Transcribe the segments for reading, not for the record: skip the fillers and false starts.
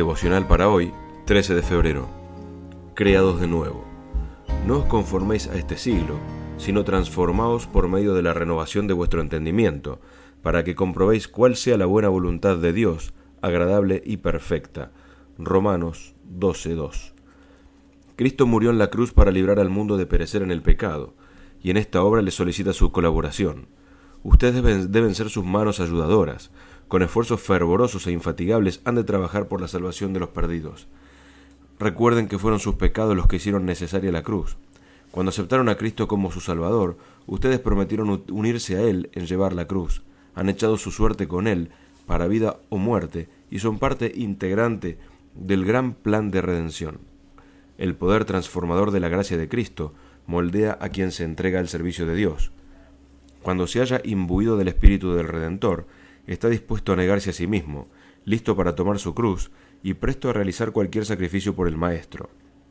Devocional para hoy, 13 de febrero. Creados de nuevo. No os conforméis a este siglo, sino transformaos por medio de la renovación de vuestro entendimiento, para que comprobéis cuál sea la buena voluntad de Dios, agradable y perfecta. Romanos 12:2. Cristo murió en la cruz para librar al mundo de perecer en el pecado, y en esta obra le solicita su colaboración. Ustedes deben ser sus manos ayudadoras. Con esfuerzos fervorosos e infatigables han de trabajar por la salvación de los perdidos. Recuerden que fueron sus pecados los que hicieron necesaria la cruz. Cuando aceptaron a Cristo como su Salvador, ustedes prometieron unirse a Él en llevar la cruz. Han echado su suerte con Él para vida o muerte y son parte integrante del gran plan de redención. El poder transformador de la gracia de Cristo moldea a quien se entrega al servicio de Dios. Cuando se haya imbuido del Espíritu del Redentor, está dispuesto a negarse a sí mismo, listo para tomar su cruz y presto a realizar cualquier sacrificio por el Maestro.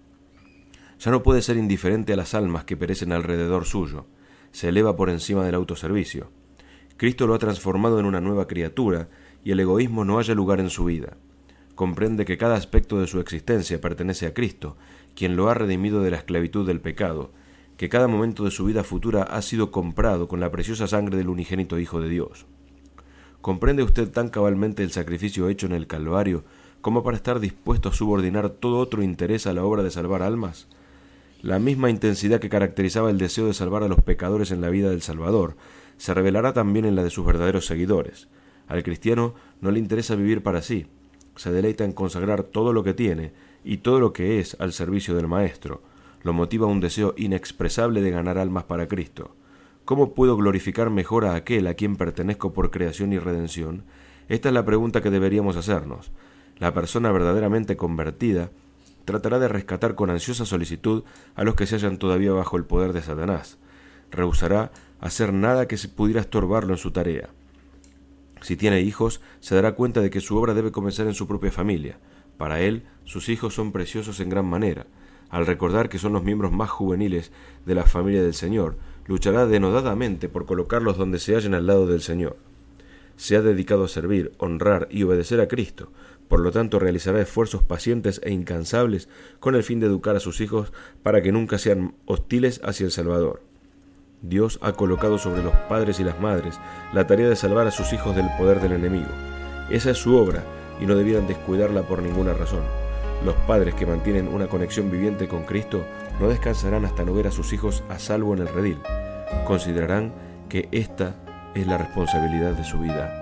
Ya no puede ser indiferente a las almas que perecen alrededor suyo. Se eleva por encima del autoservicio. Cristo lo ha transformado en una nueva criatura y el egoísmo no halla lugar en su vida. Comprende que cada aspecto de su existencia pertenece a Cristo, quien lo ha redimido de la esclavitud del pecado, que cada momento de su vida futura ha sido comprado con la preciosa sangre del unigénito Hijo de Dios. ¿Comprende usted tan cabalmente el sacrificio hecho en el Calvario como para estar dispuesto a subordinar todo otro interés a la obra de salvar almas? La misma intensidad que caracterizaba el deseo de salvar a los pecadores en la vida del Salvador se revelará también en la de sus verdaderos seguidores. Al cristiano no le interesa vivir para sí, se deleita en consagrar todo lo que tiene y todo lo que es al servicio del Maestro. Lo motiva un deseo inexpresable de ganar almas para Cristo. ¿Cómo puedo glorificar mejor a aquel a quien pertenezco por creación y redención? Esta es la pregunta que deberíamos hacernos. La persona verdaderamente convertida tratará de rescatar con ansiosa solicitud a los que se hallan todavía bajo el poder de Satanás. Rehusará hacer nada que se pudiera estorbarlo en su tarea. Si tiene hijos, se dará cuenta de que su obra debe comenzar en su propia familia. Para él, sus hijos son preciosos en gran manera. Al recordar que son los miembros más juveniles de la familia del Señor, luchará denodadamente por colocarlos donde se hallen al lado del Señor. Se ha dedicado a servir, honrar y obedecer a Cristo, por lo tanto realizará esfuerzos pacientes e incansables con el fin de educar a sus hijos para que nunca sean hostiles hacia el Salvador. Dios ha colocado sobre los padres y las madres la tarea de salvar a sus hijos del poder del enemigo. Esa es su obra y no debieran descuidarla por ninguna razón. Los padres que mantienen una conexión viviente con Cristo no descansarán hasta no ver a sus hijos a salvo en el redil. Considerarán que esta es la responsabilidad de su vida.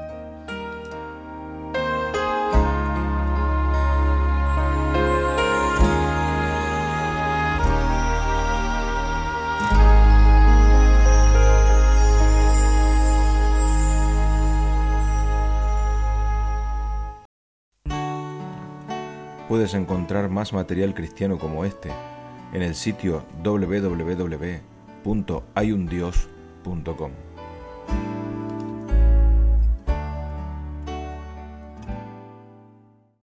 Puedes encontrar más material cristiano como este en el sitio www.hayundios.com.